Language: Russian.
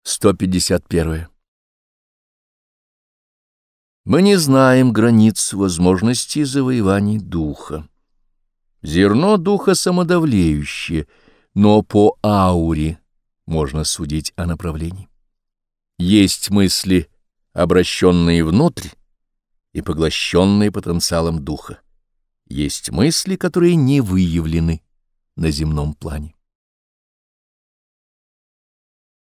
151. Мы не знаем границ возможностей завоеваний духа. Зерно духа самодовлеющее, но по ауре можно судить о направлении. Есть мысли, обращенные внутрь и поглощенные потенциалом духа. Есть мысли, которые не выявлены на земном плане.